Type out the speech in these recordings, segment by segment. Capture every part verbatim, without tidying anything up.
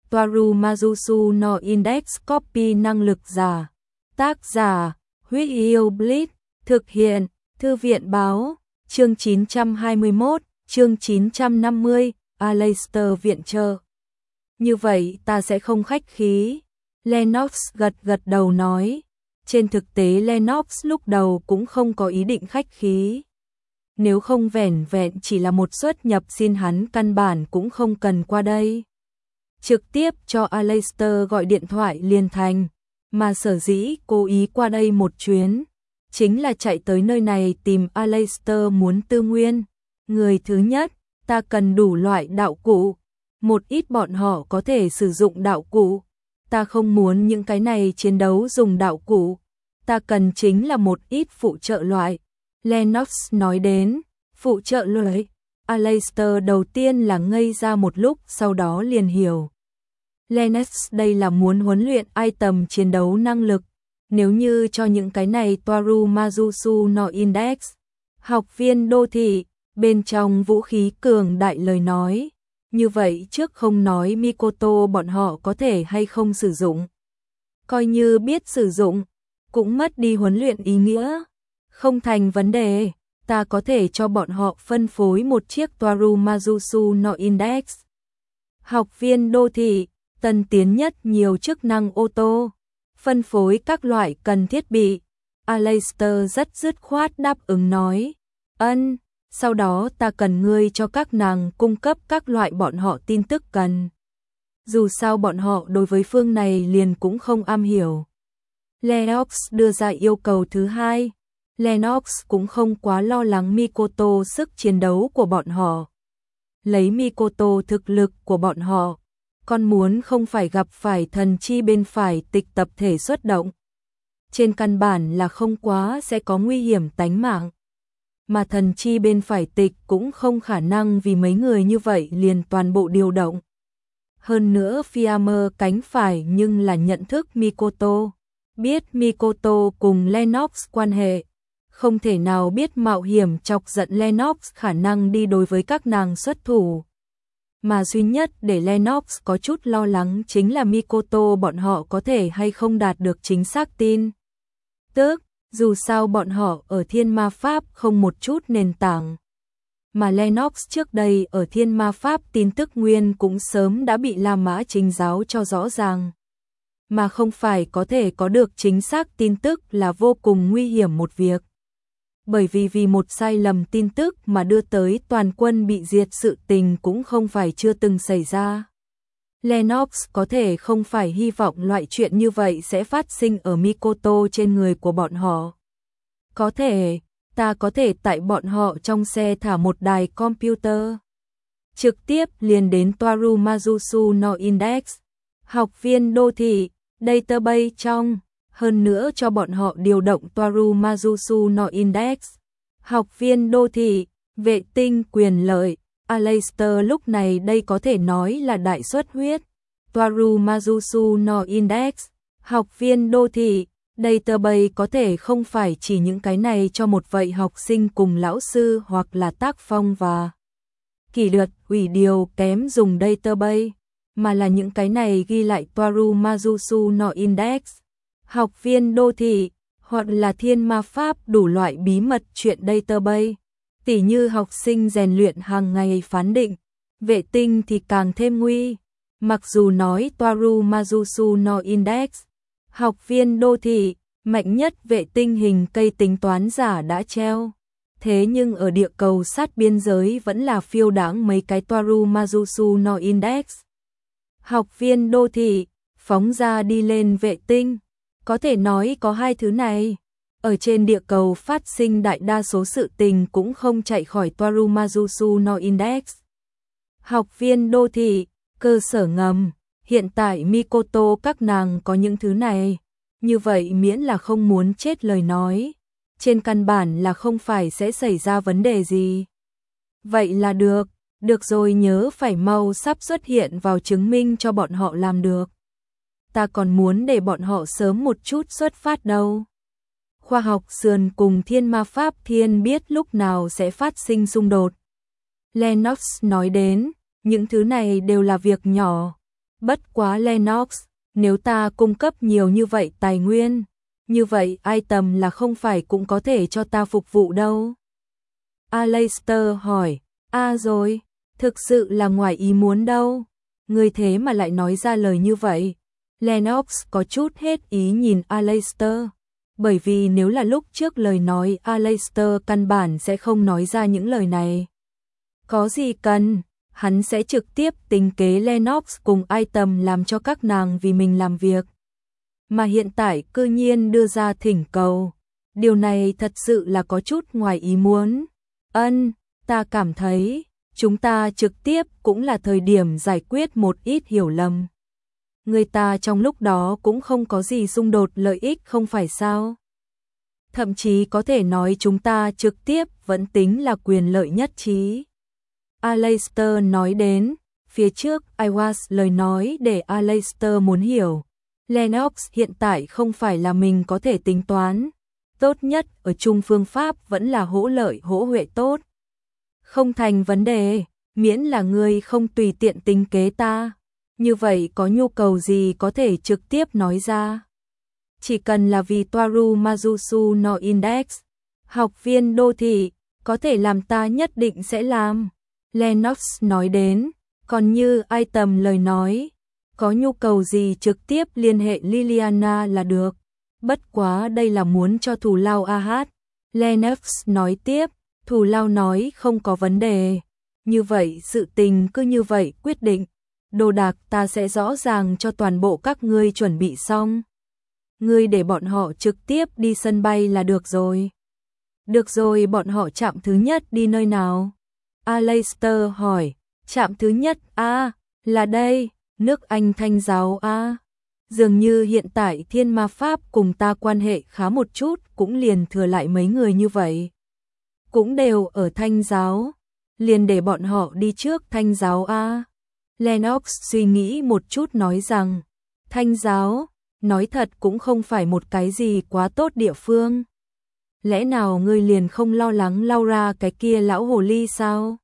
Toaru Mazusu no Index Copy năng lực giả. Tác giả, Huyết Yêu Blitz, thực hiện, Thư viện báo, chương chín trăm hai mươi mốt, chương chín trăm năm mươi, Aleister viện trợ. Như vậy ta sẽ không khách khí. Lennox gật gật đầu nói. Trên thực tế Lennox lúc đầu cũng không có ý định khách khí. Nếu không vẻn vẹn chỉ là một xuất nhập xin hắn căn bản cũng không cần qua đây. Trực tiếp cho Aleister gọi điện thoại liền thành, mà sở dĩ cố ý qua đây một chuyến, chính là chạy tới nơi này tìm Aleister muốn tư nguyên. Người thứ nhất, ta cần đủ loại đạo cụ, một ít bọn họ có thể sử dụng đạo cụ, ta không muốn những cái này chiến đấu dùng đạo cụ, ta cần chính là một ít phụ trợ loại. Lennox nói đến, phụ trợ loại, Aleister đầu tiên là ngây ra một lúc, sau đó liền hiểu. Lennox đây là muốn huấn luyện item chiến đấu năng lực, nếu như cho những cái này Toaru Mazusu no Index, học viên đô thị, bên trong vũ khí cường đại lời nói, như vậy trước không nói Mikoto bọn họ có thể hay không sử dụng. Coi như biết sử dụng, cũng mất đi huấn luyện ý nghĩa. Không thành vấn đề, ta có thể cho bọn họ phân phối một chiếc Toaru Mazusu no Index. Học viên đô thị, tân tiến nhất nhiều chức năng ô tô, phân phối các loại cần thiết bị. Aleister rất dứt khoát đáp ứng nói, ân, sau đó ta cần ngươi cho các nàng cung cấp các loại bọn họ tin tức cần. Dù sao bọn họ đối với phương này liền cũng không am hiểu. Lennox đưa ra yêu cầu thứ hai. Lennox cũng không quá lo lắng Mikoto sức chiến đấu của bọn họ. Lấy Mikoto thực lực của bọn họ, con muốn không phải gặp phải thần chi bên phải tịch tập thể xuất động. Trên căn bản là không quá sẽ có nguy hiểm tánh mạng. Mà thần chi bên phải tịch cũng không khả năng vì mấy người như vậy liền toàn bộ điều động. Hơn nữa Fiammer cánh phải nhưng là nhận thức Mikoto. Biết Mikoto cùng Lennox quan hệ. Không thể nào biết mạo hiểm chọc giận Lennox khả năng đi đối với các nàng xuất thủ. Mà duy nhất để Lennox có chút lo lắng chính là Mikoto bọn họ có thể hay không đạt được chính xác tin tức, dù sao bọn họ ở thiên ma pháp không một chút nền tảng. Mà Lennox trước đây ở thiên ma pháp tin tức nguyên cũng sớm đã bị La Mã Chính giáo cho rõ ràng. Mà không phải có thể có được chính xác tin tức là vô cùng nguy hiểm một việc. Bởi vì vì một sai lầm tin tức mà đưa tới toàn quân bị diệt sự tình cũng không phải chưa từng xảy ra. Lennox có thể không phải hy vọng loại chuyện như vậy sẽ phát sinh ở Mikoto trên người của bọn họ. Có thể, ta có thể tại bọn họ trong xe thả một đài computer. Trực tiếp liền đến Toaru Mazusu no Index. Học viên đô thị, database trong. Hơn nữa cho bọn họ điều động Toaru Mazusu no Index. Học viên đô thị, vệ tinh quyền lợi, Aleister lúc này đây có thể nói là đại xuất huyết. Toaru Mazusu no Index, học viên đô thị, database có thể không phải chỉ những cái này cho một vậy học sinh cùng lão sư hoặc là tác phong và kỷ luật ủy điều kém dùng database, mà là những cái này ghi lại Toaru Mazusu no Index. Học viên đô thị, hoặc là thiên ma pháp đủ loại bí mật chuyện database, tỉ như học sinh rèn luyện hàng ngày phán định, vệ tinh thì càng thêm nguy. Mặc dù nói Toaru Mazusu no Index, học viên đô thị, mạnh nhất vệ tinh hình cây tính toán giả đã treo. Thế nhưng ở địa cầu sát biên giới vẫn là phiêu đãng mấy cái Toaru Mazusu no Index. Học viên đô thị, phóng ra đi lên vệ tinh. Có thể nói có hai thứ này. Ở trên địa cầu phát sinh đại đa số sự tình cũng không chạy khỏi Toaru Mazusu no Index. Học viên đô thị, cơ sở ngầm, hiện tại Mikoto các nàng có những thứ này. Như vậy miễn là không muốn chết lời nói. Trên căn bản là không phải sẽ xảy ra vấn đề gì. Vậy là được, được rồi nhớ phải mau sắp xuất hiện vào chứng minh cho bọn họ làm được. Ta còn muốn để bọn họ sớm một chút xuất phát đâu. Khoa học sườn cùng thiên ma pháp thiên biết lúc nào sẽ phát sinh xung đột. Lennox nói đến, những thứ này đều là việc nhỏ. Bất quá Lennox, nếu ta cung cấp nhiều như vậy tài nguyên, như vậy item là không phải cũng có thể cho ta phục vụ đâu. Aleister hỏi, à rồi, thực sự là ngoài ý muốn đâu. Người thế mà lại nói ra lời như vậy. Lennox có chút hết ý nhìn Aleister, bởi vì nếu là lúc trước lời nói Aleister căn bản sẽ không nói ra những lời này. Có gì cần, hắn sẽ trực tiếp tính kế Lennox cùng item làm cho các nàng vì mình làm việc. Mà hiện tại cư nhiên đưa ra thỉnh cầu. Điều này thật sự là có chút ngoài ý muốn. Ân, ta cảm thấy, chúng ta trực tiếp cũng là thời điểm giải quyết một ít hiểu lầm. Người ta trong lúc đó cũng không có gì xung đột lợi ích không phải sao? Thậm chí có thể nói chúng ta trực tiếp vẫn tính là quyền lợi nhất trí. Aleister nói đến, phía trước I was lời nói để Aleister muốn hiểu. Lennox hiện tại không phải là mình có thể tính toán. Tốt nhất ở chung phương pháp vẫn là hỗ lợi hỗ huệ tốt. Không thành vấn đề, miễn là ngươi không tùy tiện tính kế ta. Như vậy có nhu cầu gì có thể trực tiếp nói ra. Chỉ cần là vì Toaru Mazusu no Index, học viên đô thị, có thể làm ta nhất định sẽ làm. Lennox nói đến, còn như item lời nói, có nhu cầu gì trực tiếp liên hệ Liliana là được. Bất quá đây là muốn cho thù lao a hát. Lennox nói tiếp, thù lao nói không có vấn đề. Như vậy sự tình cứ như vậy quyết định. Đồ đạc ta sẽ rõ ràng cho toàn bộ các ngươi chuẩn bị xong. Ngươi để bọn họ trực tiếp đi sân bay là được rồi. Được rồi, bọn họ trạm thứ nhất đi nơi nào? Aleister hỏi, trạm thứ nhất a à, là đây, nước Anh Thanh giáo a à. Dường như hiện tại Thiên Ma Pháp cùng ta quan hệ khá một chút, cũng liền thừa lại mấy người như vậy. Cũng đều ở Thanh giáo, liền để bọn họ đi trước Thanh giáo a à. Lennox suy nghĩ một chút nói rằng, Thanh giáo, nói thật cũng không phải một cái gì quá tốt địa phương. Lẽ nào ngươi liền không lo lắng Laura cái kia lão hồ ly sao?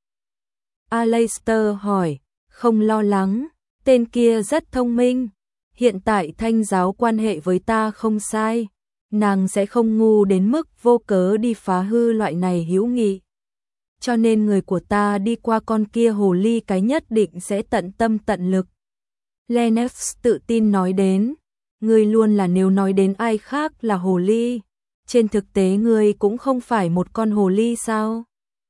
Aleister hỏi, không lo lắng, tên kia rất thông minh. Hiện tại Thanh giáo quan hệ với ta không sai, nàng sẽ không ngu đến mức vô cớ đi phá hư loại này hữu nghị. Cho nên người của ta đi qua con kia hồ ly cái nhất định sẽ tận tâm tận lực. Lennox tự tin nói đến, ngươi luôn là nếu nói đến ai khác là hồ ly. Trên thực tế ngươi cũng không phải một con hồ ly sao?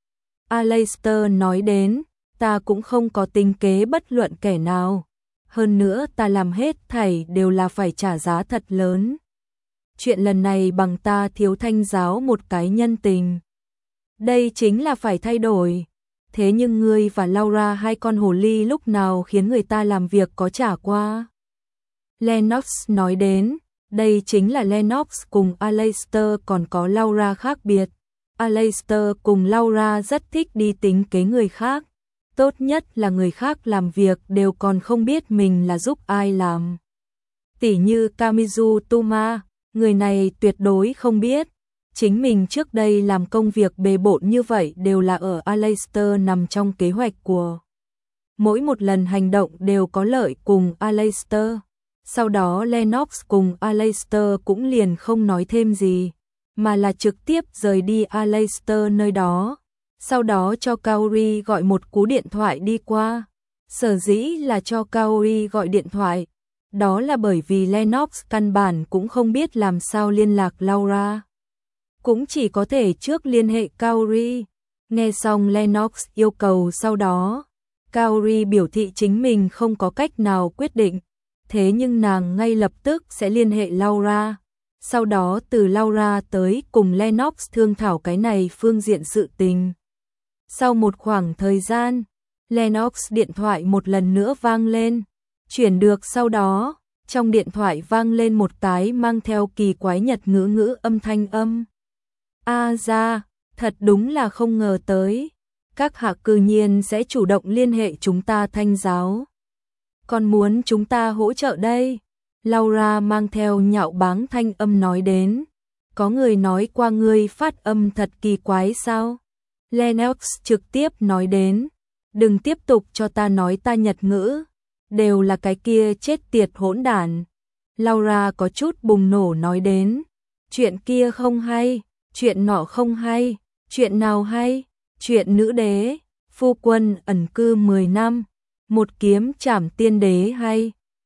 Aleister nói đến, ta cũng không có tính kế bất luận kẻ nào. Hơn nữa ta làm hết thảy đều là phải trả giá thật lớn. Chuyện lần này bằng ta thiếu Thanh giáo một cái nhân tình. Đây chính là phải thay đổi. Thế nhưng ngươi và Laura hai con hồ ly lúc nào khiến người ta làm việc có trả qua? Lennox nói đến, đây chính là Lennox cùng Aleister còn có Laura khác biệt. Aleister cùng Laura rất thích đi tính kế người khác. Tốt nhất là người khác làm việc đều còn không biết mình là giúp ai làm. Tỉ như Kamizu Tuma, người này tuyệt đối không biết. Chính mình trước đây làm công việc bề bộn như vậy đều là ở Aleister nằm trong kế hoạch của. Mỗi một lần hành động đều có lợi cùng Aleister. Sau đó Lennox cùng Aleister cũng liền không nói thêm gì, mà là trực tiếp rời đi Aleister nơi đó. Sau đó cho Kaori gọi một cú điện thoại đi qua. Sở dĩ là cho Kaori gọi điện thoại, đó là bởi vì Lennox căn bản cũng không biết làm sao liên lạc Laura. Cũng chỉ có thể trước liên hệ Kaori. Nghe xong Lennox yêu cầu sau đó, Kaori biểu thị chính mình không có cách nào quyết định. Thế nhưng nàng ngay lập tức sẽ liên hệ Laura. Sau đó từ Laura tới cùng Lennox thương thảo cái này phương diện sự tình. Sau một khoảng thời gian, Lennox điện thoại một lần nữa vang lên. Chuyển được sau đó, trong điện thoại vang lên một cái mang theo kỳ quái nhật ngữ ngữ âm thanh âm. A ra, thật đúng là không ngờ tới. Các hạ cư nhiên sẽ chủ động liên hệ chúng ta Thanh giáo. Còn muốn chúng ta hỗ trợ đây. Laura mang theo nhạo báng thanh âm nói đến. Có người nói qua ngươi phát âm thật kỳ quái sao? Lennox trực tiếp nói đến. Đừng tiếp tục cho ta nói ta nhật ngữ. đều là cái kia chết tiệt hỗn đản. Laura có chút bùng nổ nói đến, chuyện kia không hay, chuyện nọ không hay, chuyện nào hay, chuyện nữ đế, phu quân ẩn cư mười năm, một kiếm trảm tiên đế hay.